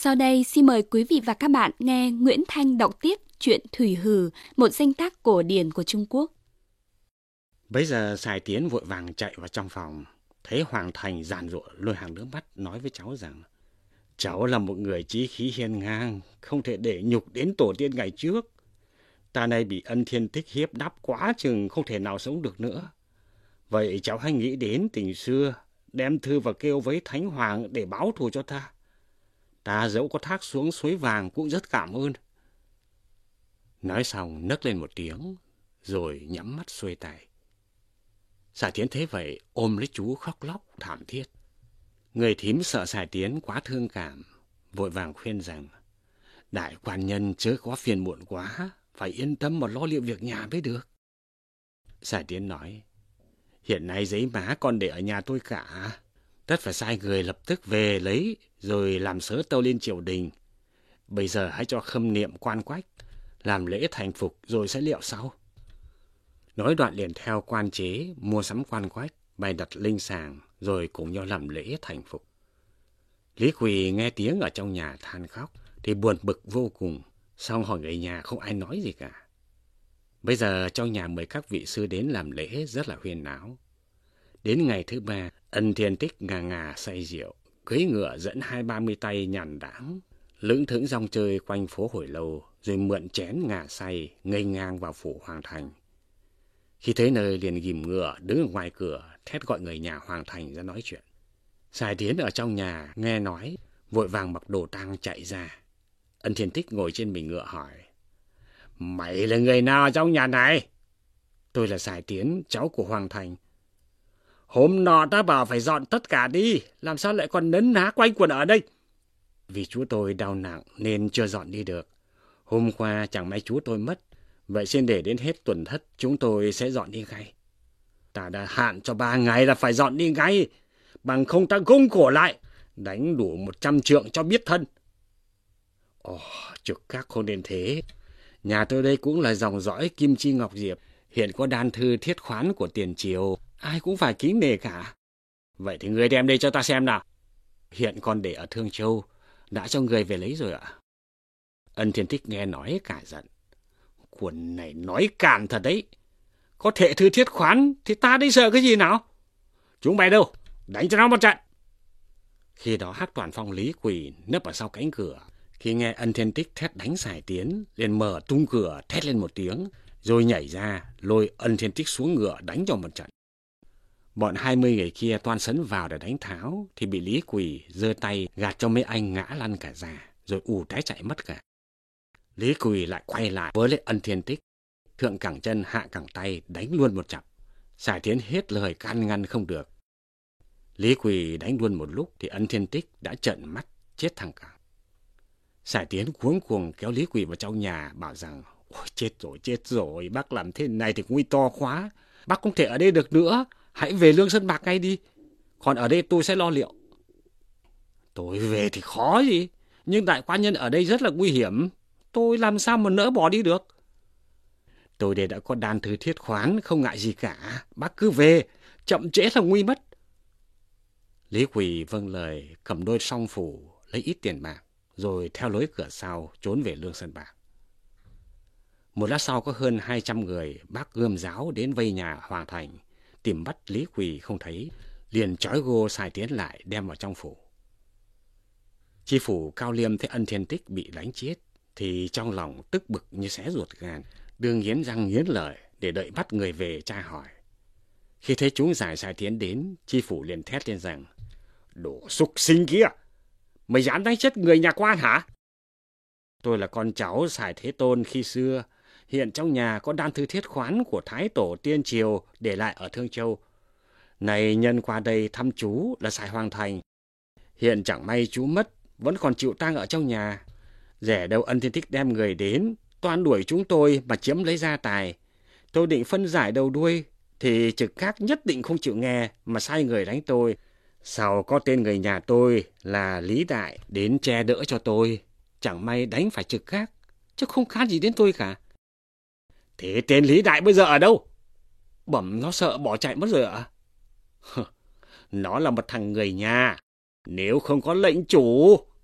Sau đây xin mời quý vị và các bạn nghe Nguyễn Thanh đọc tiếp truyện Thủy Hừ, một danh tác cổ điển của Trung Quốc. Bấy giờ Sài Tiến vội vàng chạy vào trong phòng, thấy Hoàng Thành giàn giụa lôi hàng nước mắt nói với cháu rằng cháu là một người chí khí hiên ngang, không thể để nhục đến tổ tiên ngày trước. Ta nay bị Ân Thiên Tích hiếp đáp quá chừng không thể nào sống được nữa. Vậy cháu hãy nghĩ đến tình xưa, đem thư và kêu với Thánh Hoàng để báo thù cho ta. Ta dẫu có thác xuống suối vàng cũng rất cảm ơn. Nói xong nấc lên một tiếng, rồi nhắm mắt xuôi tay. Sài Tiến thấy vậy ôm lấy chú khóc lóc thảm thiết. Người thím sợ Sài Tiến quá thương cảm, vội vàng khuyên rằng đại quan nhân chớ có phiền muộn quá, phải yên tâm mà lo liệu việc nhà mới được. Sài Tiến nói, hiện nay giấy má còn để ở nhà tôi cả, tất phải sai người lập tức về lấy rồi làm sớ tâu lên triều đình. Bây giờ hãy cho khâm niệm quan quách, làm lễ thành phục rồi sẽ liệu sau. Nói đoạn liền theo quan chế mua sắm quan quách, bày đặt linh sàng rồi cùng nhau làm lễ thành phục. Lý Quỳ nghe tiếng ở trong nhà than khóc thì buồn bực vô cùng, xong hỏi người nhà không ai nói gì cả. Bây giờ trong nhà mời các vị sư đến làm lễ rất là huyên náo. Đến ngày thứ ba, Ân Thiên Tích ngà ngà say rượu, cưỡi ngựa dẫn 20-30 tay nhàn đãng, lững thững rong chơi quanh phố hồi lâu, rồi mượn chén ngà say nghênh ngang vào phủ Hoàng Thành. Khi tới nơi liền ghìm ngựa đứng ở ngoài cửa thét gọi người nhà Hoàng Thành ra nói chuyện. Sài Tiến ở trong nhà nghe nói, vội vàng mặc đồ tang chạy ra. Ân Thiên Tích ngồi trên mình ngựa hỏi, mày là người nào trong nhà này? Tôi là Sài Tiến, cháu của Hoàng Thành. Hôm nọ ta bảo phải dọn tất cả đi, làm sao lại còn nấn ná quanh quẩn ở đây? Vì chú tôi đau nặng nên chưa dọn đi được. Hôm qua chẳng may chú tôi mất, vậy xin để đến hết tuần thất chúng tôi sẽ dọn đi ngay. Ta đã hạn cho 3 ngày là phải dọn đi ngay, bằng không ta gông cổ lại, đánh đủ 100 trượng cho biết thân. Ồ, trực các không nên thế. Nhà tôi đây cũng là dòng dõi Kim Chi Ngọc Diệp, hiện có đan thư thiết khoán của tiền triều, ai cũng phải kính nể cả. Vậy thì người đem đây cho ta xem nào. Hiện còn để ở Thương Châu, đã cho người về lấy rồi ạ. Ân Thiên Tích nghe nói cả giận. Quần này nói càn thật đấy. Có thệ thư thiết khoán thì ta đây sợ cái gì nào? Chúng mày đâu? Đánh cho nó một trận. Khi đó Hắc Toàn Phong Lý Quỳ nấp ở sau cánh cửa. Khi nghe Ân Thiên Tích thét đánh Sài Tiến, liền mở tung cửa thét lên một tiếng, rồi nhảy ra lôi Ân Thiên Tích xuống ngựa đánh cho một trận. Bọn 20 người kia toan sấn vào để đánh tháo thì bị Lý Quỳ giơ tay gạt cho mấy anh ngã lăn cả ra, rồi ù té chạy mất cả. Lý Quỳ lại quay lại với lấy Ân Thiên Tích, thượng cẳng chân hạ cẳng tay đánh luôn một chặp. Sài Tiến hết lời can ngăn không được. Lý Quỳ đánh luôn một lúc thì Ân Thiên Tích đã trợn mắt chết thẳng cẳng. Sài Tiến cuống cuồng kéo Lý Quỳ vào trong nhà bảo rằng ôi chết rồi, bác làm thế này thì nguy to quá, bác không thể ở đây được nữa, hãy về Lương Sơn Bạc ngay đi, còn ở đây tôi sẽ lo liệu. Tôi về thì khó gì, nhưng đại quan nhân ở đây rất là nguy hiểm, tôi làm sao mà nỡ bỏ đi được. Tôi đây đã có đan thư thiết khoán, không ngại gì cả, bác cứ về, chậm trễ là nguy mất. Lý Quỳ vâng lời, cầm đôi song phủ lấy ít tiền bạc, rồi theo lối cửa sau trốn về Lương Sơn Bạc. Một lát sau có hơn 200 người bác gươm giáo đến vây nhà Hoàng Thành, tìm bắt Lý Quỳ không thấy, liền trói gô Sài Tiến lại đem vào trong phủ. Chi phủ Cao Liêm thấy Ân Thiên Tích bị đánh chết thì trong lòng tức bực như xé ruột gan, đương nghiến răng nghiến lợi để đợi bắt người về tra hỏi. Khi thấy chúng giải Sài Tiến đến, chi phủ liền thét lên rằng: "Đồ súc sinh kia, mày dám đánh chết người nhà quan hả? Tôi là con cháu Sài Thế Tôn khi xưa, hiện trong nhà có đan thư thiết khoán của Thái Tổ Tiên Triều để lại ở Thương Châu. Này nhân qua đây thăm chú là Sài Hoàng Thành, hiện chẳng may chú mất, vẫn còn chịu tang ở trong nhà. Rẻ đâu Ân Thiên Tích đem người đến, toan đuổi chúng tôi mà chiếm lấy gia tài. Tôi định phân giải đầu đuôi, thì trực khác nhất định không chịu nghe mà sai người đánh tôi. Sau có tên người nhà tôi là Lý Đại đến che đỡ cho tôi, chẳng may đánh phải trực khác, chứ không khác gì đến tôi cả. Thế tên Lý Đại bây giờ ở đâu? Bẩm nó sợ bỏ chạy mất rồi ạ. Nó là một thằng người nhà, nếu không có lệnh chủ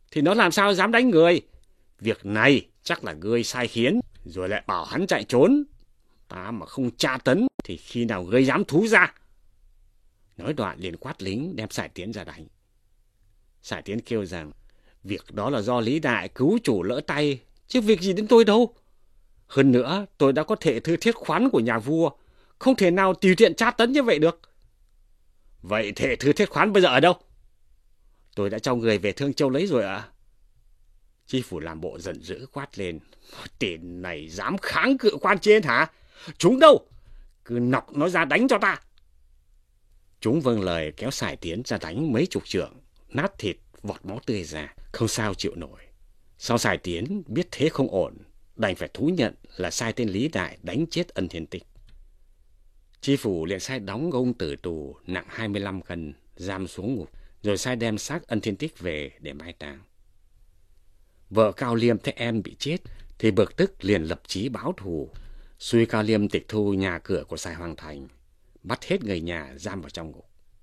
thì nó làm sao dám đánh người. Việc này chắc là ngươi sai khiến, rồi lại bảo hắn chạy trốn. Ta mà không tra tấn thì khi nào ngươi dám thú ra. Nói đoạn liền quát lính đem Sải Tiến ra đánh. Sải Tiến kêu rằng việc đó là do Lý Đại cứu chủ lỡ tay, chứ việc gì đến tôi đâu. Hơn nữa tôi đã có thệ thư thiết khoán của nhà vua, không thể nào tùy tiện tra tấn như vậy được. Vậy thệ thư thiết khoán bây giờ ở đâu? Tôi đã cho người về Thương Châu lấy rồi ạ. Chi phủ làm bộ giận dữ quát lên. Tên này dám kháng cự quan trên hả? Chúng đâu? Cứ nọc nó ra đánh cho ta. Chúng vâng lời kéo Sải Tiến ra đánh mấy chục trượng, nát thịt, vọt máu tươi ra, không sao chịu nổi. Sau Sải Tiến biết thế không ổn, đành phải thú nhận là sai tên Lý Đại đánh chết Ân Thiên Tích. Chi phủ liền sai đóng ông tử tù nặng 25 cân, giam xuống ngục, rồi sai đem xác Ân Thiên Tích về để mai táng. Vợ Cao Liêm thấy em bị chết thì bực tức liền lập chí báo thù, xui Cao Liêm tịch thu nhà cửa của Sài Hoàng Thành, bắt hết người nhà giam vào trong ngục.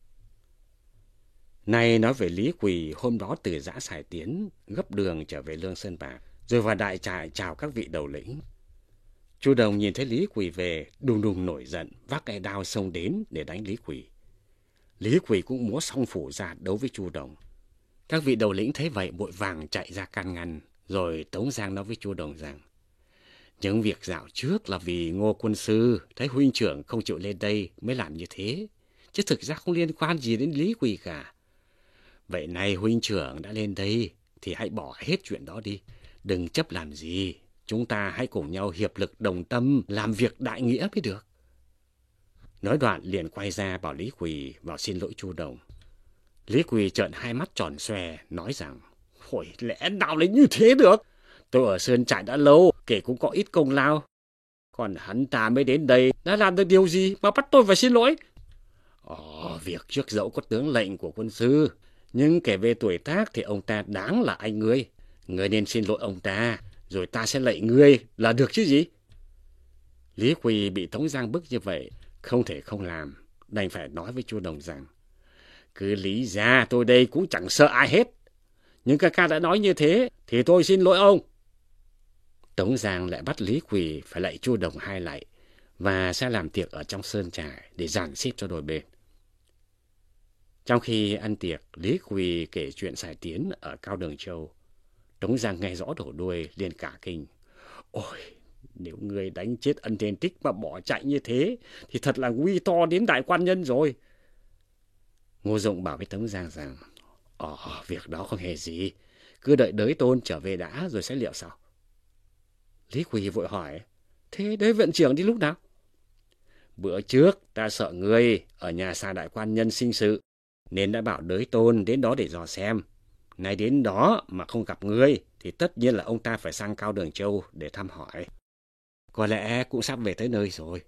Nay nói về Lý Quỳ hôm đó từ giã Sải Tiến gấp đường trở về Lương Sơn Bạc, rồi vào đại trại chào các vị đầu lĩnh. Chu Đồng nhìn thấy Lý Quỳ về, đùng đùng nổi giận, vác cây đao xông đến để đánh Lý Quỳ. Lý Quỳ cũng múa song phủ ra đấu với Chu Đồng. Các vị đầu lĩnh thấy vậy vội vàng chạy ra can ngăn, rồi Tống Giang nói với Chu Đồng rằng những việc dạo trước là vì Ngô quân sư thấy huynh trưởng không chịu lên đây mới làm như thế, chứ thực ra không liên quan gì đến Lý Quỳ cả. Vậy nay huynh trưởng đã lên đây thì hãy bỏ hết chuyện đó đi, đừng chấp làm gì. Chúng ta hãy cùng nhau hiệp lực đồng tâm làm việc đại nghĩa mới được. Nói đoạn liền quay ra bảo Lý Quỳ vào xin lỗi Chu Đồng. Lý Quỳ trợn hai mắt tròn xoe nói rằng ôi, lẽ nào lại như thế được? Tôi ở Sơn Trại đã lâu, kể cũng có ít công lao. Còn hắn ta mới đến đây đã làm được điều gì mà bắt tôi phải xin lỗi? Việc trước dẫu có tướng lệnh của quân sư, nhưng kể về tuổi tác thì ông ta đáng là anh ngươi. Ngươi nên xin lỗi ông ta, rồi ta sẽ lạy ngươi là được chứ gì? Lý Quỳ bị Tống Giang bức như vậy, không thể không làm, đành phải nói với Chu Đồng rằng cứ lý ra tôi đây cũng chẳng sợ ai hết. Nhưng ca đã nói như thế thì tôi xin lỗi ông. Tống Giang lại bắt Lý Quỳ phải lạy Chu Đồng hai lạy và sẽ làm tiệc ở trong sơn trại để dàn xếp cho đôi bên. Trong khi ăn tiệc, Lý Quỳ kể chuyện Sải Tiến ở Cao Đường Châu. Tống Giang nghe rõ đầu đuôi liền cả kinh. Ôi, nếu người đánh chết Ân Thiên Tích mà bỏ chạy như thế thì thật là nguy to đến đại quan nhân rồi. Ngô Dụng bảo với Tống Giang rằng việc đó không hề gì, cứ đợi Đới Tôn trở về đã rồi sẽ liệu sau. Lý Quỳ vội hỏi, thế Đới viện trưởng đi lúc nào? Bữa trước ta sợ ngươi ở nhà xa đại quan nhân sinh sự, nên đã bảo Đới Tôn đến đó để dò xem. Nay đến đó mà không gặp ngươi thì tất nhiên là ông ta phải sang Cao Đường Châu để thăm hỏi. Có lẽ cũng sắp về tới nơi rồi.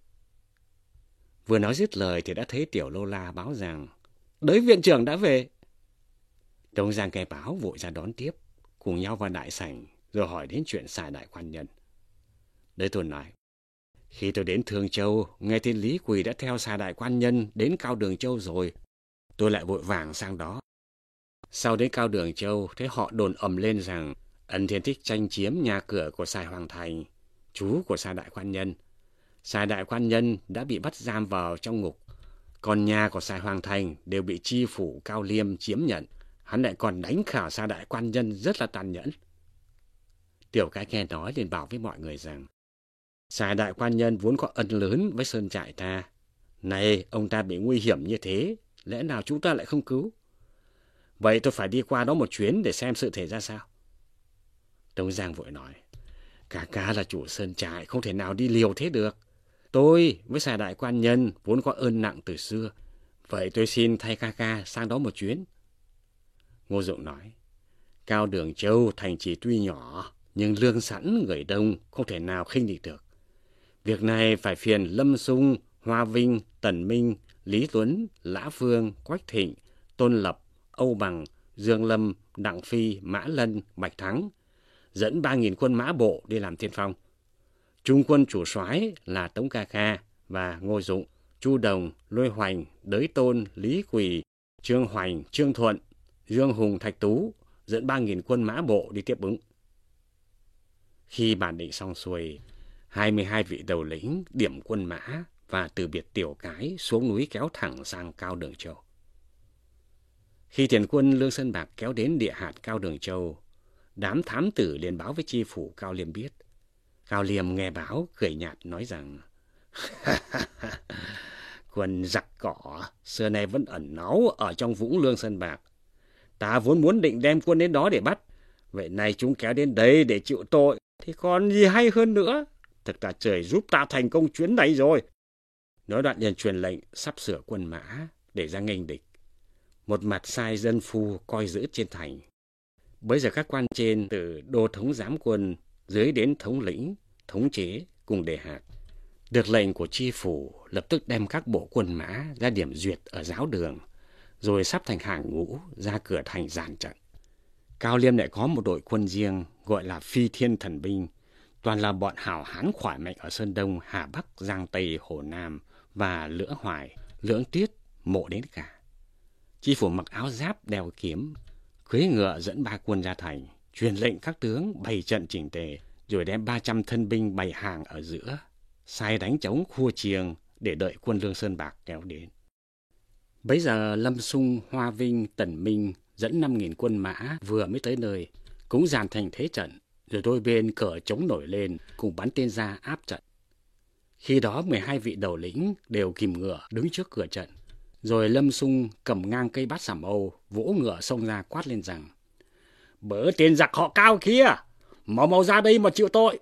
Vừa nói dứt lời thì đã thấy Tiểu Lô La báo rằng Đới viện trưởng đã về. Tống Giang nghe báo vội ra đón tiếp, cùng nhau vào đại sảnh rồi hỏi đến chuyện Sài đại quan nhân. Đới Tôn nói, khi tôi đến Thương Châu, nghe tin Lý Quỳ đã theo Sài đại quan nhân đến Cao Đường Châu rồi, tôi lại vội vàng sang đó. Sau đến Cao Đường Châu, thấy họ đồn ầm lên rằng Ân Thiên Tích tranh chiếm nhà cửa của Sài Hoàng Thành, chú của Sài đại quan nhân. Sài đại quan nhân đã bị bắt giam vào trong ngục, còn nhà của Sài Hoàng Thành đều bị chi phủ Cao Liêm chiếm nhận. Hắn lại còn đánh khảo Sài đại quan nhân rất là tàn nhẫn. Tiểu Cái nghe nói liền bảo với mọi người rằng Sài đại quan nhân vốn có ân lớn với sơn trại ta. Này, ông ta bị nguy hiểm như thế, lẽ nào chúng ta lại không cứu? Vậy tôi phải đi qua đó một chuyến để xem sự thể ra sao. Tống Giang vội nói, ca là chủ sơn trại, không thể nào đi liều thế được. Tôi với Sài đại quan nhân vốn có ơn nặng từ xưa, vậy tôi xin thay ca sang đó một chuyến. Ngô Dụng nói, Cao Đường Châu thành trì tuy nhỏ, nhưng lương sẵn người đông, không thể nào khinh địch được. Việc này phải phiền Lâm Sung, Hoa Vinh, Tần Minh, Lý Tuấn, Lã Phương, Quách Thịnh, Tôn Lập, Âu Bằng, Dương Lâm, Đặng Phi, Mã Lân, Bạch Thắng, dẫn 3.000 quân mã bộ đi làm tiên phong. Trung quân chủ soái là Tống Ca và Ngô Dụng, Chu Đồng, Lôi Hoành, Đới Tôn, Lý Quỳ, Trương Hoành, Trương Thuận, Dương Hùng, Thạch Tú, dẫn 3.000 quân mã bộ đi tiếp ứng. Khi bàn định xong xuôi, 22 vị đầu lĩnh điểm quân mã và từ biệt Tiểu Cái xuống núi kéo thẳng sang Cao Đường Châu. Khi tiền quân Lương Sơn Bạc kéo đến địa hạt Cao Đường Châu, đám thám tử liền báo với chi phủ Cao Liêm biết. Cao Liêm nghe báo cười nhạt nói rằng: quân giặc cỏ xưa nay vẫn ẩn náu ở trong vũng Lương Sơn Bạc. Ta vốn muốn định đem quân đến đó để bắt, vậy nay chúng kéo đến đây để chịu tội thì còn gì hay hơn nữa. Thực là trời giúp ta thành công chuyến này rồi. Nói đoạn liền truyền lệnh sắp sửa quân mã để ra nghênh địch. Một mặt sai dân phu coi giữ trên thành. Bấy giờ các quan trên từ đô thống giám quân dưới đến thống lĩnh, thống chế cùng đề hạt được lệnh của chi phủ lập tức đem các bộ quân mã ra điểm duyệt ở giáo đường, rồi sắp thành hàng ngũ ra cửa thành dàn trận. Cao Liêm lại có một đội quân riêng gọi là Phi Thiên Thần Binh, toàn là bọn hảo hán khỏe mạnh ở Sơn Đông, Hà Bắc, Giang Tây, Hồ Nam và Lưỡng Hoài, Lưỡng Tiết, Mộ đến cả. Chi phủ mặc áo giáp đeo kiếm, cưỡi ngựa dẫn 3 quân ra thành, truyền lệnh các tướng bày trận chỉnh tề, rồi đem 300 thân binh bày hàng ở giữa, sai đánh trống khua chiêng để đợi quân Lương Sơn Bạc kéo đến. Bấy giờ Lâm Xung, Hoa Vinh, Tần Minh dẫn 5.000 quân mã vừa mới tới nơi, cũng dàn thành thế trận, rồi đôi bên cờ trống nổi lên, cùng bắn tên ra áp trận. Khi đó 12 vị đầu lĩnh đều kìm ngựa đứng trước cửa trận, rồi Lâm Xung cầm ngang cây bát sảm Âu, vỗ ngựa xông ra quát lên rằng: Bớ tên giặc họ Cao kia, mau mau ra đây mà chịu tội.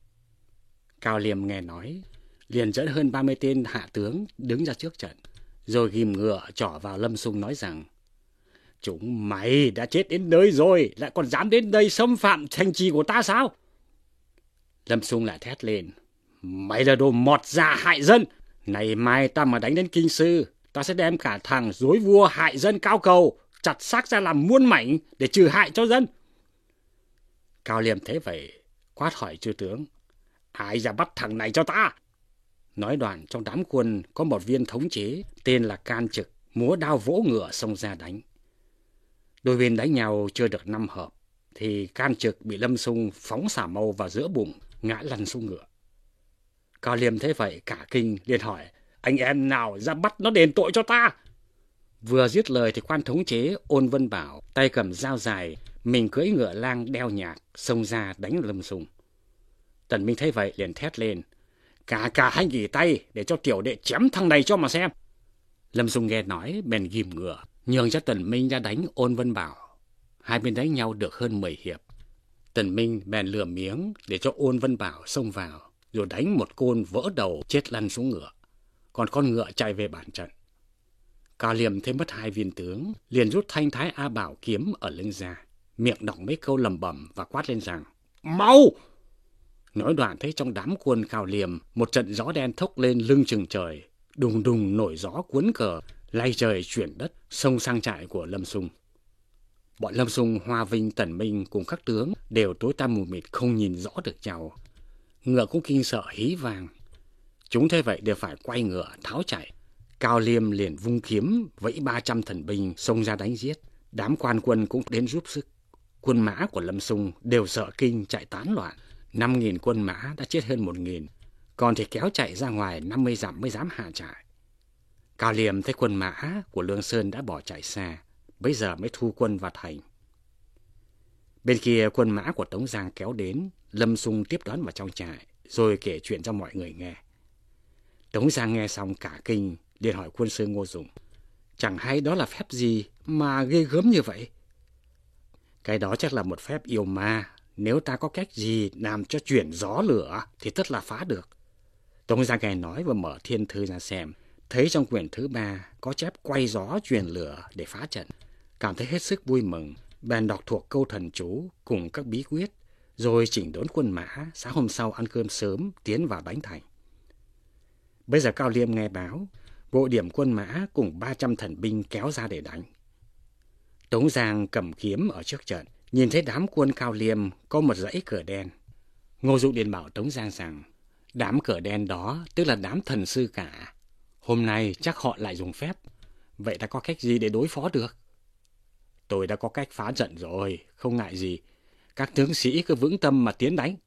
Cao Liêm nghe nói, liền dẫn hơn 30 tên hạ tướng đứng ra trước trận, rồi ghim ngựa trỏ vào Lâm Xung nói rằng: Chúng mày đã chết đến nơi rồi, lại còn dám đến đây xâm phạm thành trì của ta sao? Lâm Xung lại thét lên: Mày là đồ mọt dạ hại dân, ngày mai ta mà đánh đến Kinh Sư, ta sẽ đem cả thằng dối vua hại dân Cao Cầu chặt xác ra làm muôn mảnh để trừ hại cho dân. Cao Liêm thấy vậy quát hỏi chư tướng: Ai ra bắt thằng này cho ta? Nói đoạn trong đám quân có một viên thống chế tên là Can Trực, múa đao vỗ ngựa xông ra đánh. Đôi bên đánh nhau chưa được 5 hợp thì Can Trực bị Lâm Xung phóng xả mâu vào giữa bụng, ngã lăn xuống ngựa. Cao Liêm thấy vậy cả kinh liền hỏi: Anh em nào ra bắt nó đền tội cho ta? Vừa dứt lời thì quan thống chế Ôn Vân Bảo tay cầm dao dài, mình cưỡi ngựa lang đeo nhạc xông ra đánh Lâm Xung. Tần Minh thấy vậy liền thét lên: Cả hai nghỉ tay để cho tiểu đệ chém thằng này cho mà xem. Lâm Xung nghe nói bèn ghim ngựa nhường cho Tần Minh ra đánh Ôn Vân Bảo. Hai bên đánh nhau được hơn 10 hiệp. Tần Minh bèn lừa miếng để cho Ôn Vân Bảo xông vào, rồi đánh một côn vỡ đầu chết lăn xuống ngựa, còn con ngựa chạy về bản trận. Cao Liêm thấy mất 2 viên tướng, liền rút thanh Thái A Bảo kiếm ở lưng ra, miệng đọc mấy câu lẩm bẩm và quát lên rằng: Mau! Nói đoạn thấy trong đám quân Cao Liêm một trận gió đen thốc lên lưng chừng trời, đùng đùng nổi gió cuốn cờ, lay trời chuyển đất, xông sang trại của Lâm Xung. Bọn Lâm Xung, Hoa Vinh, Tần Minh cùng các tướng đều tối tăm mù mịt không nhìn rõ được nhau. Ngựa cũng kinh sợ hí vang. Chúng thấy vậy đều phải quay ngựa tháo chạy. Cao Liêm liền vung kiếm vẫy 300 thần binh xông ra đánh giết. Đám quan quân cũng đến giúp sức. Quân mã của Lâm Xung đều sợ kinh chạy tán loạn. 5.000 quân mã đã chết hơn 1.000, còn thì kéo chạy ra ngoài 50 dặm mới dám hạ trại. Cao Liêm thấy quân mã của Lương Sơn đã bỏ chạy xa, bấy giờ mới thu quân vào thành. Bên kia quân mã của Tống Giang kéo đến, Lâm Xung tiếp đón vào trong trại, rồi kể chuyện cho mọi người nghe. Tống Giang nghe xong cả kinh, liền hỏi quân sư Ngô Dụng: Chẳng hay đó là phép gì mà ghê gớm như vậy? Cái đó chắc là một phép yêu ma, nếu ta có cách gì làm cho chuyển gió lửa thì tất là phá được. Tống Giang nghe nói và mở thiên thư ra xem, thấy trong quyển thứ 3 có chép quay gió truyền lửa để phá trận, cảm thấy hết sức vui mừng, bèn đọc thuộc câu thần chú cùng các bí quyết, rồi chỉnh đốn quân mã, sáng hôm sau ăn cơm sớm tiến vào đánh thành. Bây giờ Cao Liêm nghe báo, bộ điểm quân mã cùng 300 thần binh kéo ra để đánh. Tống Giang cầm kiếm ở trước trận, nhìn thấy đám quân Cao Liêm có một dãy cờ đen. Ngô Dụng liền bảo Tống Giang rằng đám cờ đen đó tức là đám thần sư cả. Hôm nay chắc họ lại dùng phép. Vậy ta có cách gì để đối phó được? tôi đã có cách phá trận rồi, không ngại gì. Các tướng sĩ cứ vững tâm mà tiến đánh.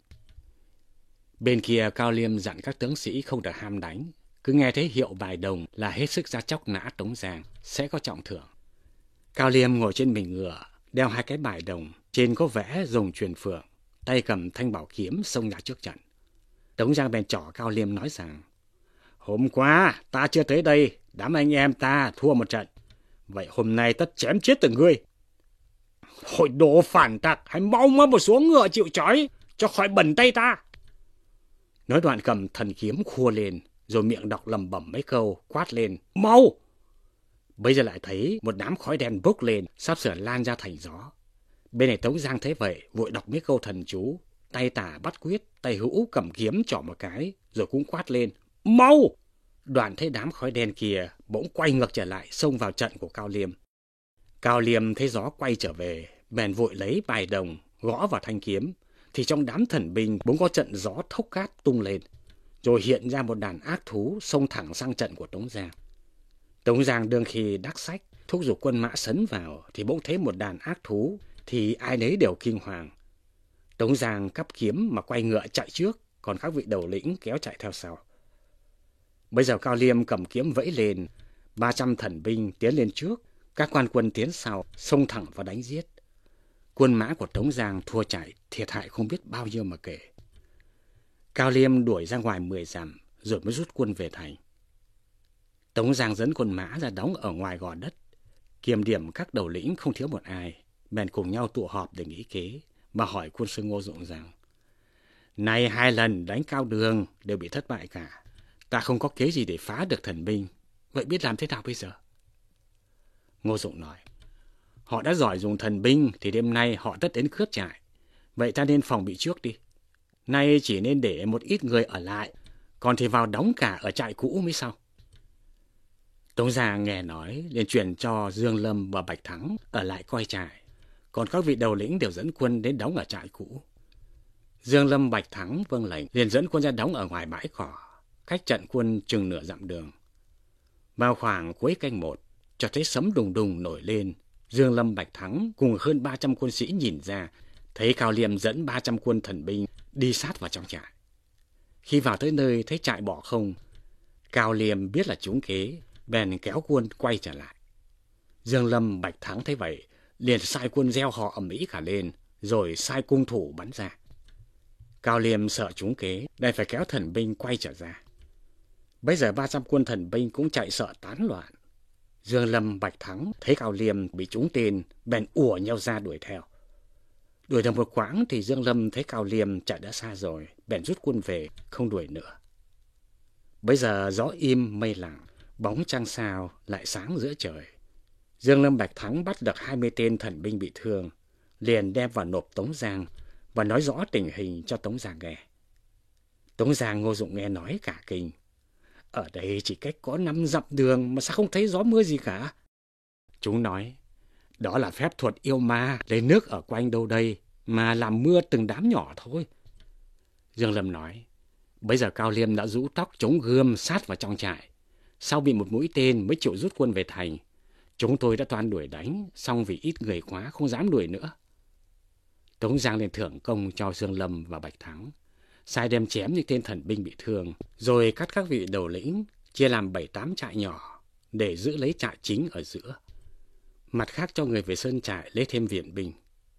Bên kia Cao Liêm dặn các tướng sĩ không được ham đánh. Cứ nghe thấy hiệu bài đồng là hết sức ra chóc nã Tống Giang, sẽ có trọng thưởng. Cao Liêm ngồi trên mình ngựa, đeo 2 cái bài đồng, trên có vẽ rồng truyền phượng, tay cầm thanh bảo kiếm xông ra trước trận. Tống Giang bèn trỏ Cao Liêm nói rằng, hôm qua ta chưa tới đây, đám anh em ta thua một trận. Vậy hôm nay tất chém chết từng ngươi. Hội đồ phản tặc, hãy mau một xuống ngựa chịu trói, cho khỏi bẩn tay ta. Nói đoạn cầm thần kiếm khua lên, rồi miệng đọc lẩm bẩm mấy câu, quát lên, mau! Bây giờ lại thấy một đám khói đen bốc lên, sắp sửa lan ra thành gió. Bên này Tống Giang thấy vậy, vội đọc mấy câu thần chú, tay tả bắt quyết, tay hữu cầm kiếm trỏ một cái, rồi cũng quát lên, mau! Đoạn thấy đám khói đen kia bỗng quay ngược trở lại, xông vào trận của Cao Liêm. Cao Liêm thấy gió quay trở về, bèn vội lấy bài đồng, gõ vào thanh kiếm, thì trong đám thần binh bỗng có trận gió thốc cát tung lên, rồi hiện ra một đàn ác thú xông thẳng sang trận của Tống Giang. Tống Giang đương khi đắc sách, thúc giục quân mã sấn vào, thì bỗng thấy một đàn ác thú, thì ai nấy đều kinh hoàng. Tống Giang cắp kiếm mà quay ngựa chạy trước, còn các vị đầu lĩnh kéo chạy theo sau. Bây giờ Cao Liêm cầm kiếm vẫy lên, 300 thần binh tiến lên trước, các quan quân tiến sau, xông thẳng vào đánh giết. Quân mã của Tống Giang thua chạy, thiệt hại không biết bao nhiêu mà kể. Cao Liêm đuổi ra ngoài 10 dặm, rồi mới rút quân về thành. Tống Giang dẫn quân mã ra đóng ở ngoài gò đất. Kiểm điểm các đầu lĩnh không thiếu một ai, bèn cùng nhau tụ họp để nghĩ kế, mà hỏi quân sư Ngô Dụng rằng, này 2 lần đánh Cao Đường đều bị thất bại cả. Ta không có kế gì để phá được thần binh, vậy biết làm thế nào bây giờ? Ngô Dụng nói, họ đã giỏi dùng thần binh thì đêm nay họ tất đến cướp trại. Vậy ta nên phòng bị trước đi. Nay chỉ nên để một ít người ở lại, còn thì vào đóng cả ở trại cũ mới sao. Tống Giang nghe nói, liền truyền cho Dương Lâm và Bạch Thắng ở lại coi trại, còn các vị đầu lĩnh đều dẫn quân đến đóng ở trại cũ. Dương Lâm, Bạch Thắng vâng lệnh, liền dẫn quân ra đóng ở ngoài bãi cỏ, cách trận quân chừng nửa dặm đường. Vào khoảng cuối canh 1, cho thấy sấm đùng đùng nổi lên. Dương Lâm, Bạch Thắng cùng hơn 300 quân sĩ nhìn ra, thấy Cao Liêm dẫn 300 quân thần binh đi sát vào trong trại. Khi vào tới nơi thấy trại bỏ không, Cao Liêm biết là trúng kế, bèn kéo quân quay trở lại. Dương Lâm, Bạch Thắng thấy vậy, liền sai quân reo hò ầm ĩ cả lên, rồi sai cung thủ bắn ra. Cao Liêm sợ trúng kế, đành phải kéo thần binh quay trở ra. Bây giờ 300 quân thần binh cũng chạy sợ tán loạn. Dương Lâm, Bạch Thắng thấy Cao Liêm bị trúng tên, bèn ùa nhau ra đuổi theo. Đuổi được một quãng thì Dương Lâm thấy Cao Liêm chạy đã xa rồi, bèn rút quân về, không đuổi nữa. Bây giờ gió im mây lặng, bóng trăng sao lại sáng giữa trời. Dương Lâm, Bạch Thắng bắt được 20 tên thần binh bị thương, liền đem vào nộp Tống Giang và nói rõ tình hình cho Tống Giang nghe. Tống Giang Ngô Dụng nghe nói cả kinh. Ở đây chỉ cách có 5 dặm đường mà sao không thấy gió mưa gì cả? Chúng nói, đó là phép thuật yêu ma, lấy nước ở quanh đâu đây mà làm mưa từng đám nhỏ thôi. Dương Lâm nói, bây giờ Cao Liêm đã rũ tóc chống gươm sát vào trong trại. Sau bị một mũi tên mới chịu rút quân về thành. Chúng tôi đã toan đuổi đánh, xong vì ít người quá không dám đuổi nữa. Tống Giang liền thưởng công cho Dương Lâm và Bạch Thắng, sai đem chém những tên thần binh bị thương, rồi cắt các vị đầu lĩnh, chia làm 7-8 trại nhỏ, để giữ lấy trại chính ở giữa. Mặt khác cho người về sơn trại lấy thêm viện binh.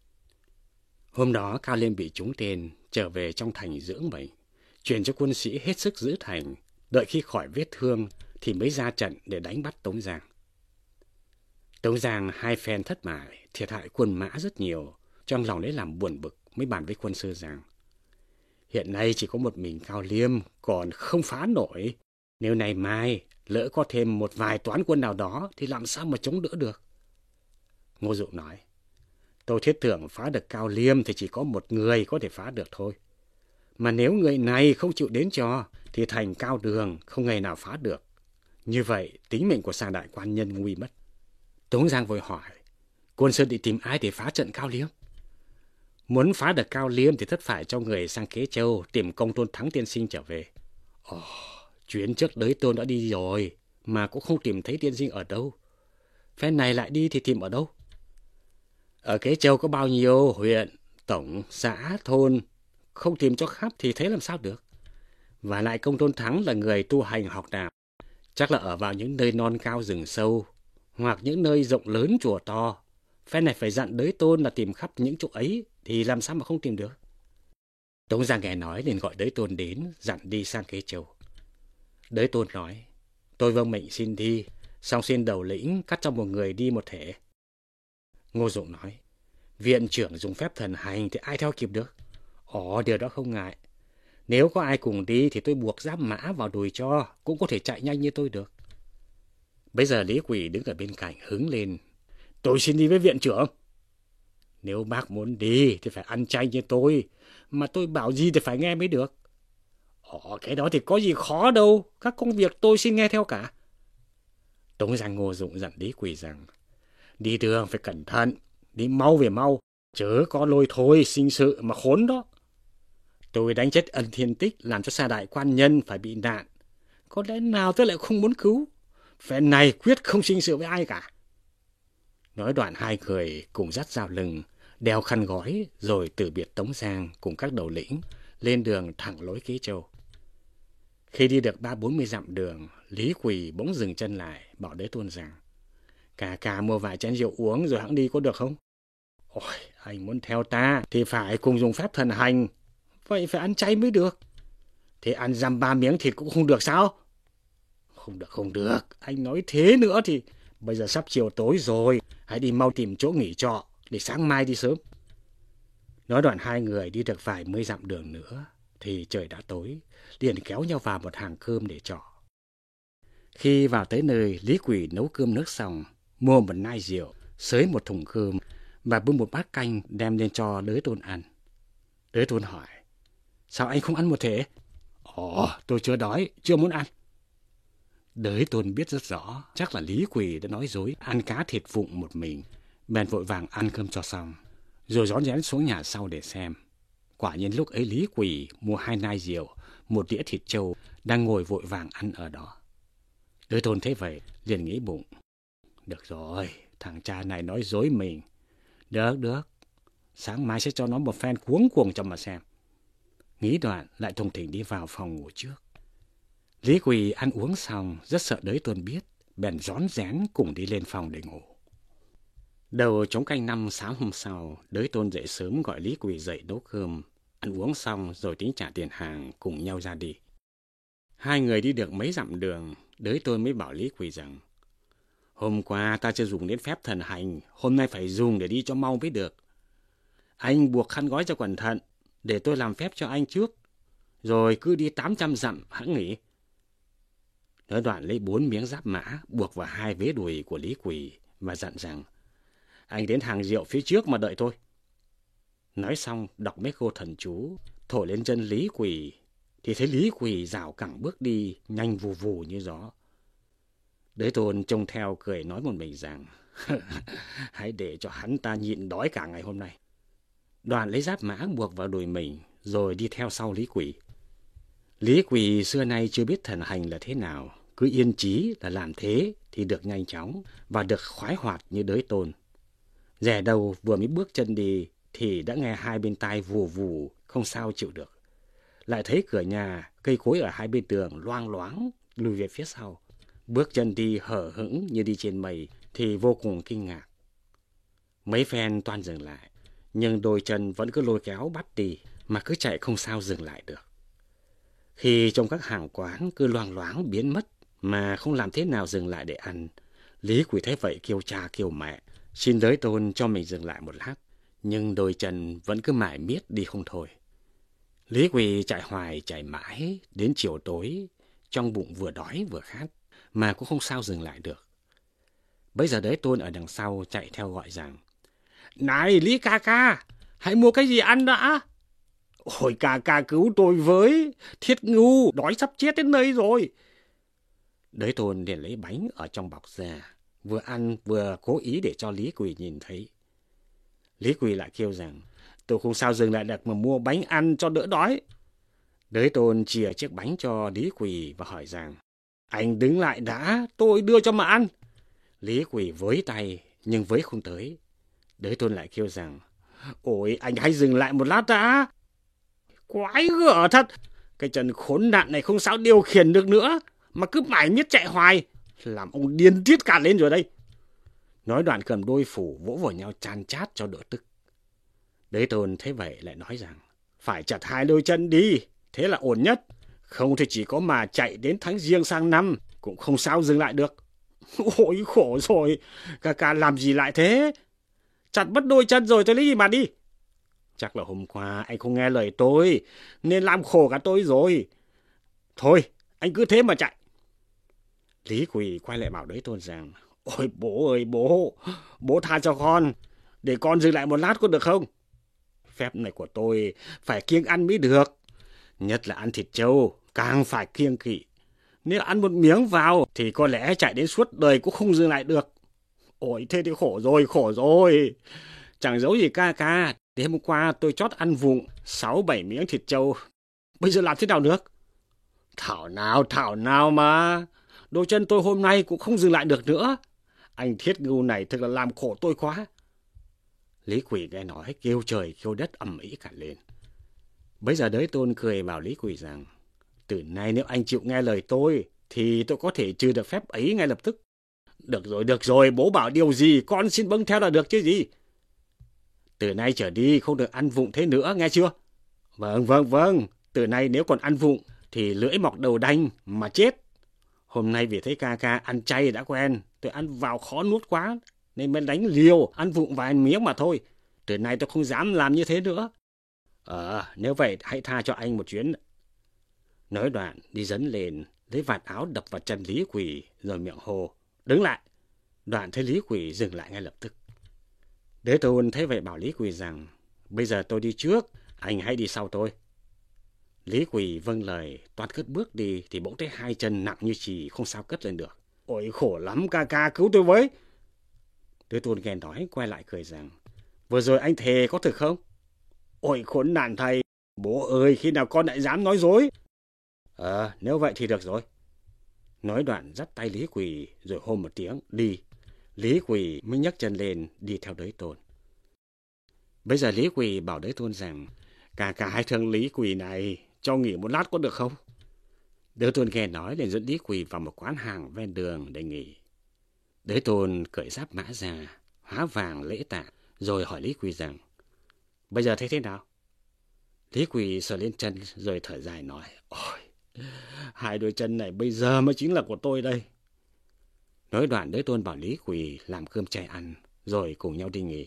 Hôm đó Cao Liêm bị trúng tên, trở về trong thành dưỡng bệnh, truyền cho quân sĩ hết sức giữ thành, đợi khi khỏi vết thương thì mới ra trận để đánh bắt Tống Giang. Tống Giang 2 phen thất bại, thiệt hại quân mã rất nhiều, trong lòng lấy làm buồn bực mới bàn với quân sư rằng, hiện nay chỉ có một mình Cao Liêm, còn không phá nổi. Nếu ngày mai lỡ có thêm một vài toán quân nào đó thì làm sao mà chống đỡ được? Ngô Dụng nói, tôi thiết tưởng phá được Cao Liêm thì chỉ có một người có thể phá được thôi. Mà nếu người này không chịu đến cho thì thành Cao Đường không ngày nào phá được. Như vậy tính mệnh của Sa đại quan nhân nguy mất. Tống Giang vội hỏi, quân sư đi tìm ai để phá trận Cao Liêm? Muốn phá được Cao Liêm thì tất phải cho người sang Kế Châu tìm Công Tôn Thắng tiên sinh trở về. Chuyến trước Đới Tôn đã đi rồi, mà cũng không tìm thấy tiên sinh ở đâu. Phen này lại đi thì tìm ở đâu? Ở Kế Châu có bao nhiêu huyện, tổng, xã, thôn, không tìm cho khắp thì thế làm sao được. Và lại công tôn Thắng là người tu hành học đạo, chắc là ở vào những nơi non cao rừng sâu, hoặc những nơi rộng lớn chùa to. Phen này phải dặn Đới Tôn là tìm khắp những chỗ ấy, thì làm sao mà không tìm được. Tống Giang nghe nói nên gọi Đới Tôn đến, dặn đi sang Kế Châu. Đới Tôn nói, tôi vâng mệnh xin đi, xong xin đầu lĩnh cắt cho một người đi một thể. Ngô Dụng nói, viện trưởng dùng phép thần hành thì ai theo kịp được. Điều đó không ngại. Nếu có ai cùng đi thì tôi buộc giáp mã vào đùi cho, cũng có thể chạy nhanh như tôi được. Bây giờ Lý Quỳ đứng ở bên cạnh hứng lên. Tôi xin đi với viện trưởng. Nếu bác muốn đi thì phải ăn chay như tôi, mà tôi bảo gì thì phải nghe mới được. Cái đó thì có gì khó đâu, các công việc tôi xin nghe theo cả. Tống Giang Ngô Dụng dặn Lý Quỳ rằng, đi đường phải cẩn thận, đi mau về mau, chớ có lôi thôi sinh sự mà khốn đó. Tôi đánh chết Ân Thiên Tích làm cho Sa Đại quan nhân phải bị nạn. Có lẽ nào tôi lại không muốn cứu. Phen này quyết không sinh sự với ai cả. Nói đoạn hai người cùng dắt dao lưng, đeo khăn gói rồi từ biệt Tống Giang cùng các đầu lĩnh lên đường thẳng lối Kế Châu. Khi đi được 30-40 dặm đường, Lý Quỳ bỗng dừng chân lại, bảo Đới Tôn rằng, cả mua vài chén rượu uống rồi hẵng đi có được không? Anh muốn theo ta thì phải cùng dùng phép thần hành, vậy phải ăn chay mới được. Thế ăn dăm 3 miếng thịt cũng không được sao? Không được, anh nói thế nữa thì bây giờ sắp chiều tối rồi, hãy đi mau tìm chỗ nghỉ trọ để sáng mai đi sớm. Nói đoạn hai người đi được vài 10 dặm đường nữa thì trời đã tối, liền kéo nhau vào một hàng cơm để trọ. Khi vào tới nơi, Lý Quỳ nấu cơm nước xong, mua một nai rượu, xới một thùng cơm và bưng một bát canh đem lên cho Đới Tôn ăn. Đới Tôn hỏi, sao anh không ăn một thể? Tôi chưa đói, chưa muốn ăn. Đới Tôn biết rất rõ, chắc là Lý Quỳ đã nói dối, ăn cá thịt vụng một mình, bèn vội vàng ăn cơm cho xong, rồi rón rén xuống nhà sau để xem. Quả nhiên lúc ấy Lý Quỳ mua 2 nai rượu, 1 đĩa thịt trâu, đang ngồi vội vàng ăn ở đó. Đới Tôn thấy vậy, liền nghĩ bụng, được rồi, thằng cha này nói dối mình. Được, sáng mai sẽ cho nó một phen cuống cuồng cho mà xem. Nghĩ đoạn lại thùng thỉnh đi vào phòng ngủ trước. Lý Quỳ ăn uống xong, rất sợ Đới Tôn biết, bèn rón rén cùng đi lên phòng để ngủ. Đầu trống canh 5 sáng hôm sau, Đới Tôn dậy sớm gọi Lý Quỳ dậy nấu cơm, ăn uống xong rồi tính trả tiền hàng cùng nhau ra đi. Hai người đi được mấy dặm đường, Đới Tôn mới bảo Lý Quỳ rằng, hôm qua ta chưa dùng đến phép thần hành, hôm nay phải dùng để đi cho mau mới được. Anh buộc khăn gói cho cẩn thận, để tôi làm phép cho anh trước, rồi cứ đi 800 dặm hẵng nghỉ. Nói đoạn lấy 4 miếng giáp mã buộc vào 2 vế đùi của Lý Quỳ và dặn rằng, anh đến hàng rượu phía trước mà đợi tôi. Nói xong đọc mấy câu thần chú, thổi lên chân Lý Quỳ, thì thấy Lý Quỳ rảo cẳng bước đi, nhanh vù vù như gió. Đới Tôn trông theo cười nói một mình rằng, hãy để cho hắn ta nhịn đói cả ngày hôm nay. Đoàn lấy giáp mã buộc vào đùi mình, rồi đi theo sau Lý Quỳ. Lý Quỳ xưa nay chưa biết thần hành là thế nào, cứ yên chí là làm thế thì được nhanh chóng và được khoái hoạt như Đới Tôn. Dè đầu vừa mới bước chân đi thì đã nghe hai bên tai vù vù, không sao chịu được. Lại thấy cửa nhà, cây cối ở hai bên tường loang loáng lùi về phía sau. Bước chân đi hở hững như đi trên mây thì vô cùng kinh ngạc. Mấy phen toan dừng lại, nhưng đôi chân vẫn cứ lôi kéo bắt đi mà cứ chạy không sao dừng lại được. Khi trong các hàng quán cứ loang loáng biến mất mà không làm thế nào dừng lại để ăn, Lý Quỳ thấy vậy kêu cha kêu mẹ, xin Đới Tôn cho mình dừng lại một lát, nhưng đôi chân vẫn cứ mải miết đi không thôi. Lý Quỳ chạy hoài chạy mãi đến chiều tối, trong bụng vừa đói vừa khát mà cũng không sao dừng lại được. Bấy giờ Đới Tôn ở đằng sau chạy theo gọi rằng, này Lý ca ca, hãy mua cái gì ăn đã. Ôi ca ca cứu tôi với, thiết ngu, đói sắp chết đến nơi rồi. Đới Tôn liền lấy bánh ở trong bọc ra, vừa ăn vừa cố ý để cho Lý Quỳ nhìn thấy. Lý Quỳ lại kêu rằng, tôi không sao dừng lại được mà mua bánh ăn cho đỡ đói. Đới Tôn chìa chiếc bánh cho Lý Quỳ và hỏi rằng, anh đứng lại đã, tôi đưa cho mà ăn. Lý Quỳ với tay nhưng với không tới. Đới Tôn lại kêu rằng, ôi anh hãy dừng lại một lát đã. Quái gở thật, cái chân khốn nạn này không sao điều khiển được nữa, mà cứ mải miết chạy hoài, làm ông điên tiết cả lên rồi đây. Nói đoạn cầm đôi phủ vỗ vào nhau chan chát cho đỡ tức. Đới Tôn thế vậy lại nói rằng, phải chặt hai đôi chân đi, thế là ổn nhất. Không thì chỉ có mà chạy đến tháng Giêng sang năm, cũng không sao dừng lại được. Ôi khổ rồi, ca làm gì lại thế? Chặt mất đôi chân rồi tôi lấy gì mà đi. Chắc là hôm qua anh không nghe lời tôi, nên làm khổ cả tôi rồi. Thôi, anh cứ thế mà chạy. Lý Quỳ quay lại bảo Đới Tôn rằng, ôi bố ơi bố tha cho con, để con dừng lại một lát có được không? Phép này của tôi phải kiêng ăn mới được, nhất là ăn thịt trâu, càng phải kiêng kỵ. Nếu ăn một miếng vào thì có lẽ chạy đến suốt đời cũng không dừng lại được. Ôi thế thì khổ rồi. Chẳng giấu gì ca. Đêm hôm qua tôi chót ăn vụng 6-7 miếng thịt trâu. Bây giờ làm thế nào được? Thảo nào mà. Đôi chân tôi hôm nay cũng không dừng lại được nữa. Anh Thiết Ngưu này thật là làm khổ tôi quá. Lý Quỳ nghe nói kêu trời kêu đất ầm ĩ cả lên. Bây giờ Đới Tôn cười bảo Lý Quỳ rằng, từ nay nếu anh chịu nghe lời tôi thì tôi có thể trừ được phép ấy ngay lập tức. Được rồi, bố bảo điều gì con xin vâng theo là được chứ gì. Từ nay trở đi không được ăn vụng thế nữa, nghe chưa? Vâng, từ nay nếu còn ăn vụng thì lưỡi mọc đầu đanh mà chết. Hôm nay vì thấy ca ăn chay đã quen, tôi ăn vào khó nuốt quá, nên mới đánh liều, ăn vụng vài miếng mà thôi. Từ nay tôi không dám làm như thế nữa. Nếu vậy hãy tha cho anh một chuyến. Nói đoạn đi dấn lên, lấy vạt áo đập vào chân Lý Quỳ rồi miệng hô, đứng lại. Đoạn thấy Lý Quỳ dừng lại ngay lập tức. Đới Tôn thấy vậy bảo Lý Quỳ rằng, bây giờ tôi đi trước, anh hãy đi sau tôi. Lý Quỳ vâng lời, toan cất bước đi thì bỗng thấy hai chân nặng như chì không sao cất lên được. Ôi khổ lắm, ca cứu tôi với. Đới Tôn nghe nói quay lại cười rằng, vừa rồi anh thề có thực không? Ôi khốn nạn thầy, bố ơi khi nào con lại dám nói dối. Nếu vậy thì được rồi. Nói đoạn dắt tay Lý Quỳ rồi hô một tiếng đi. Lý Quỳ mới nhấc chân lên đi theo Đới Tôn. Bây giờ Lý Quỳ bảo Đới Tôn rằng, ca hãy thương Lý Quỳ này, cho nghỉ một lát có được không? Đới Tôn nghe nói liền dẫn Lý Quỳ vào một quán hàng ven đường để nghỉ. Đới Tôn cởi giáp mã ra, hóa vàng lễ tạ, rồi hỏi Lý Quỳ rằng, bây giờ thấy thế nào? Lý Quỳ sờ lên chân rồi thở dài nói, ôi, hai đôi chân này bây giờ mới chính là của tôi đây. Nói đoạn Đới Tôn bảo Lý Quỳ làm cơm chay ăn, rồi cùng nhau đi nghỉ.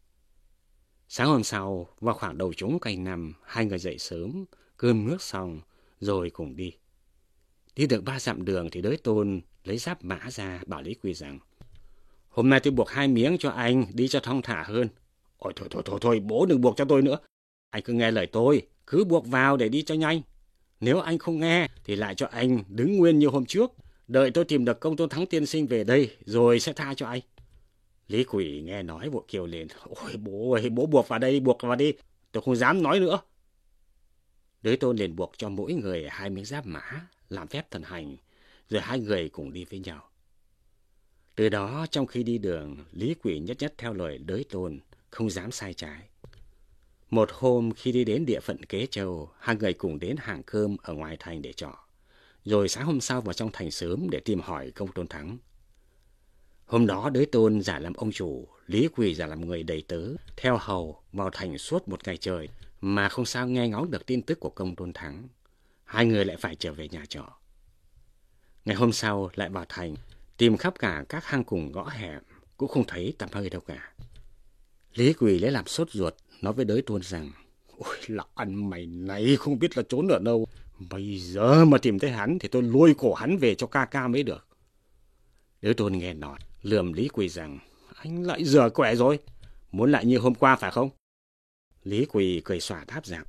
Sáng hôm sau, vào khoảng đầu trúng canh năm, hai người dậy sớm, cơm nước xong, rồi cùng đi. Đi được 3 dặm đường thì Đới Tôn lấy giáp mã ra bảo Lý Quỳ rằng, hôm nay tôi buộc 2 miếng cho anh, đi cho thong thả hơn. Ôi thôi, bố đừng buộc cho tôi nữa. Anh cứ nghe lời tôi, cứ buộc vào để đi cho nhanh. Nếu anh không nghe thì lại cho anh đứng nguyên như hôm trước. Đợi tôi tìm được Công Tôn Thắng tiên sinh về đây rồi sẽ tha cho anh. Lý Quỳ nghe nói vội kêu lên, ôi bố ơi, bố buộc vào đi, tôi không dám nói nữa. Đới Tôn liền buộc cho mỗi người 2 miếng giáp mã, làm phép thần hành, rồi hai người cùng đi với nhau. Từ đó trong khi đi đường, Lý Quỳ nhất theo lời Đới Tôn, không dám sai trái. Một hôm khi đi đến địa phận Kế Châu, hai người cùng đến hàng cơm ở ngoài thành để trọ. Rồi sáng hôm sau vào trong thành sớm để tìm hỏi Công Tôn Thắng. Hôm đó Đới Tôn giả làm ông chủ, Lý Quỳ giả làm người đầy tớ, theo hầu vào thành suốt một ngày trời mà không sao nghe ngóng được tin tức của Công Tôn Thắng. Hai người lại phải trở về nhà trọ. Ngày hôm sau lại vào thành, tìm khắp cả các hang cùng ngõ hẻm, cũng không thấy tăm hơi đâu cả. Lý Quỳ lấy làm sốt ruột, nói với Đới Tôn rằng, ôi lão ăn mày này không biết là trốn ở đâu. Bây giờ mà tìm thấy hắn thì tôi lôi cổ hắn về cho ca mới được. Đới Tôn nghe nói, lườm Lý Quỳ rằng, anh lại dở quẻ rồi, muốn lại như hôm qua phải không? Lý Quỳ cười xòa đáp rằng,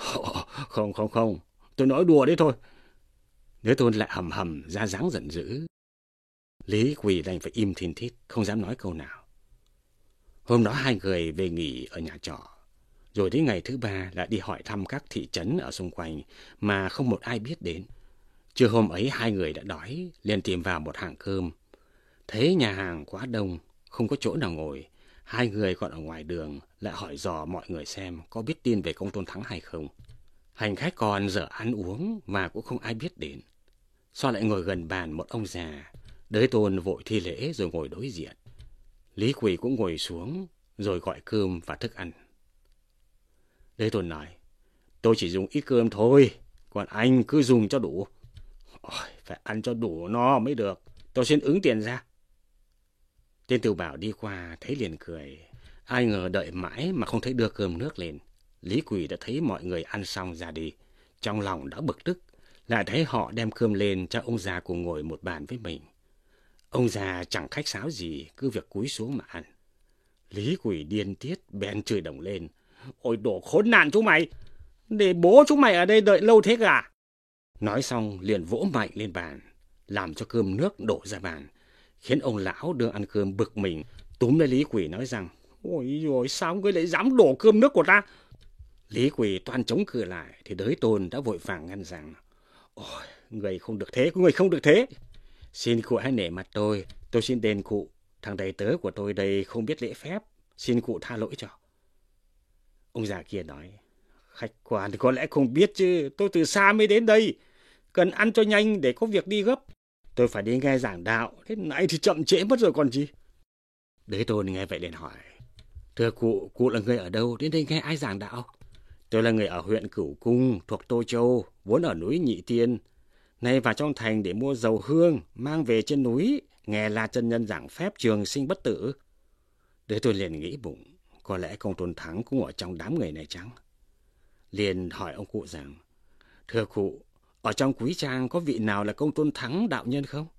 không, tôi nói đùa đấy thôi. Đới Tôn lại hầm ra dáng giận dữ. Lý Quỳ đành phải im thìn thít, không dám nói câu nào. Hôm đó hai người về nghỉ ở nhà trọ. Rồi đến ngày thứ 3 lại đi hỏi thăm các thị trấn ở xung quanh mà không một ai biết đến. Trưa hôm ấy hai người đã đói, liền tìm vào một hàng cơm. Thấy nhà hàng quá đông, không có chỗ nào ngồi. Hai người còn ở ngoài đường lại hỏi dò mọi người xem có biết tin về công Tôn Thắng hay không. Hành khách còn dở ăn uống mà cũng không ai biết đến. Sao lại ngồi gần bàn một ông già? Đới Tôn vội thi lễ rồi ngồi đối diện. Lý Quỳ cũng ngồi xuống rồi gọi cơm và thức ăn. Đới Tôn nói, tôi chỉ dùng ít cơm thôi, còn anh cứ dùng cho đủ. Ôi, phải ăn cho đủ no mới được, tôi xin ứng tiền ra. Tên Tiểu Bảo đi qua thấy liền cười. Ai ngờ đợi mãi mà không thấy đưa cơm nước lên. Lý Quỳ đã thấy mọi người ăn xong ra đi. Trong lòng đã bực tức, lại thấy họ đem cơm lên cho ông già cùng ngồi một bàn với mình. Ông già chẳng khách sáo gì, cứ việc cúi xuống mà ăn. Lý Quỳ điên tiết bèn chửi đồng lên. Ôi đồ khốn nạn chúng mày, để bố chúng mày ở đây đợi lâu thế à? Nói xong liền vỗ mạnh lên bàn, làm cho cơm nước đổ ra bàn, khiến ông lão đưa ăn cơm bực mình, túm lấy Lý Quỳ nói rằng, ôi rồi sao ngươi lại dám đổ cơm nước của ta? Lý Quỳ toan chống cự lại thì Đới Tôn đã vội vàng ngăn rằng, ôi người không được thế, người không được thế. Xin cụ hãy nể mặt tôi xin đền cụ, thằng đầy tớ của tôi đây không biết lễ phép, xin cụ tha lỗi cho. Ông già kia nói, khách quan thì có lẽ không biết chứ, tôi từ xa mới đến đây, cần ăn cho nhanh để có việc đi gấp. Tôi phải đi nghe giảng đạo, thế nãy thì chậm trễ mất rồi còn gì. Đới Tôn nghe vậy liền hỏi, thưa cụ là người ở đâu, đến đây nghe ai giảng đạo? Tôi là người ở huyện Cửu Cung, thuộc Tô Châu, vốn ở núi Nhị Tiên. Nay vào trong thành để mua dầu hương, mang về trên núi, nghe La chân nhân giảng phép trường sinh bất tử. Đới Tôn liền nghĩ bụng, có lẽ công Tôn Thắng cũng ở trong đám người này chăng? Liền hỏi ông cụ rằng, thưa cụ, ở trong quý trang có vị nào là công Tôn Thắng đạo nhân không?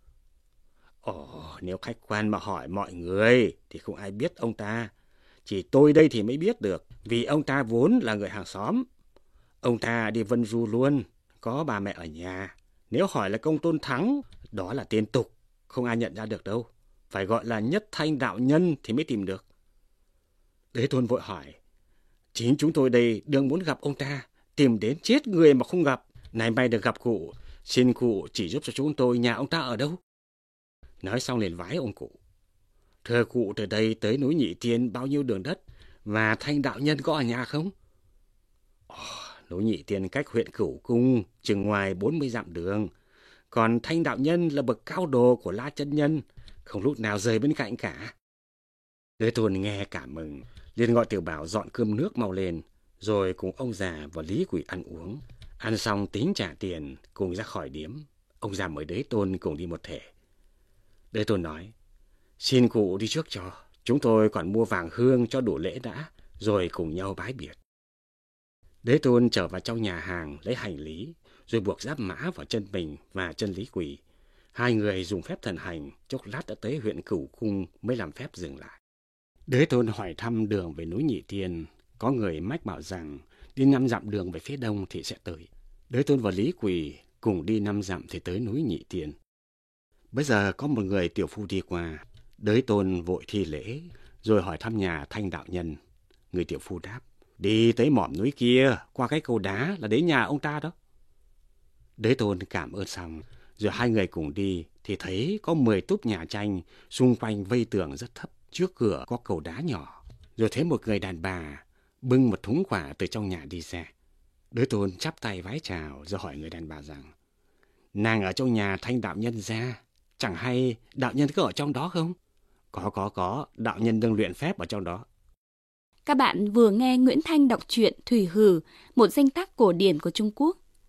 Ồ, nếu khách quan mà hỏi mọi người thì không ai biết ông ta. Chỉ tôi đây thì mới biết được, vì ông ta vốn là người hàng xóm. Ông ta đi Vân Du luôn, có bà mẹ ở nhà. Nếu hỏi là công Tôn Thắng, đó là tên tục, không ai nhận ra được đâu. Phải gọi là Nhất Thanh đạo nhân thì mới tìm được. Đới Tôn vội hỏi, chính chúng tôi đây đương muốn gặp ông ta, tìm đến chết người mà không gặp. Này may được gặp cụ, xin cụ chỉ giúp cho chúng tôi nhà ông ta ở đâu. Nói xong liền vái ông cụ. Thưa cụ, từ đây tới núi Nhị Tiên bao nhiêu đường đất, và Thanh đạo nhân có ở nhà không? Núi Nhị Tiên cách huyện Cửu Cung chừng ngoài 40 dặm đường. Còn Thanh đạo nhân là bậc cao đồ của La chân nhân, không lúc nào rời bên cạnh cả. Đới Tôn nghe cảm mừng, liền gọi Tiểu Bảo dọn cơm nước mau lên, rồi cùng ông già và Lý Quỳ ăn uống. Ăn xong tính trả tiền, cùng ra khỏi điếm. Ông già mời Đới Tôn cùng đi một thể. Đới Tôn nói, xin cụ đi trước cho, chúng tôi còn mua vàng hương cho đủ lễ đã, rồi cùng nhau bái biệt. Đới Tôn trở vào trong nhà hàng lấy hành lý, rồi buộc giáp mã vào chân mình và chân Lý Quỳ. Hai người dùng phép thần hành, chốc lát đã tới huyện Cửu Cung mới làm phép dừng lại. Đới Tôn hỏi thăm đường về núi Nhị Tiên, có người mách bảo rằng đi 5 dặm đường về phía đông thì sẽ tới. Đới Tôn và Lý Quỳ cùng đi 5 dặm thì tới núi Nhị Tiên. Bây giờ có một người tiểu phu đi qua, Đới Tôn vội thi lễ, rồi hỏi thăm nhà Thanh đạo nhân. Người tiểu phu đáp, đi tới mỏm núi kia, qua cái cầu đá là đến nhà ông ta đó. Đới Tôn cảm ơn xong, rồi hai người cùng đi thì thấy có 10 túp nhà tranh, xung quanh vây tường rất thấp, trước cửa có cầu đá nhỏ. Rồi thấy một người đàn bà bưng một thúng quả từ trong nhà đi ra. Đới Tôn chắp tay vái chào rồi hỏi người đàn bà rằng, nàng ở trong nhà Thanh đạo nhân ra, chẳng hay đạo nhân có ở trong đó không? Có, đạo nhân đang luyện phép ở trong đó. Các bạn vừa nghe Nguyễn Thanh đọc truyện Thủy Hử, một danh tác cổ điển của Trung Quốc.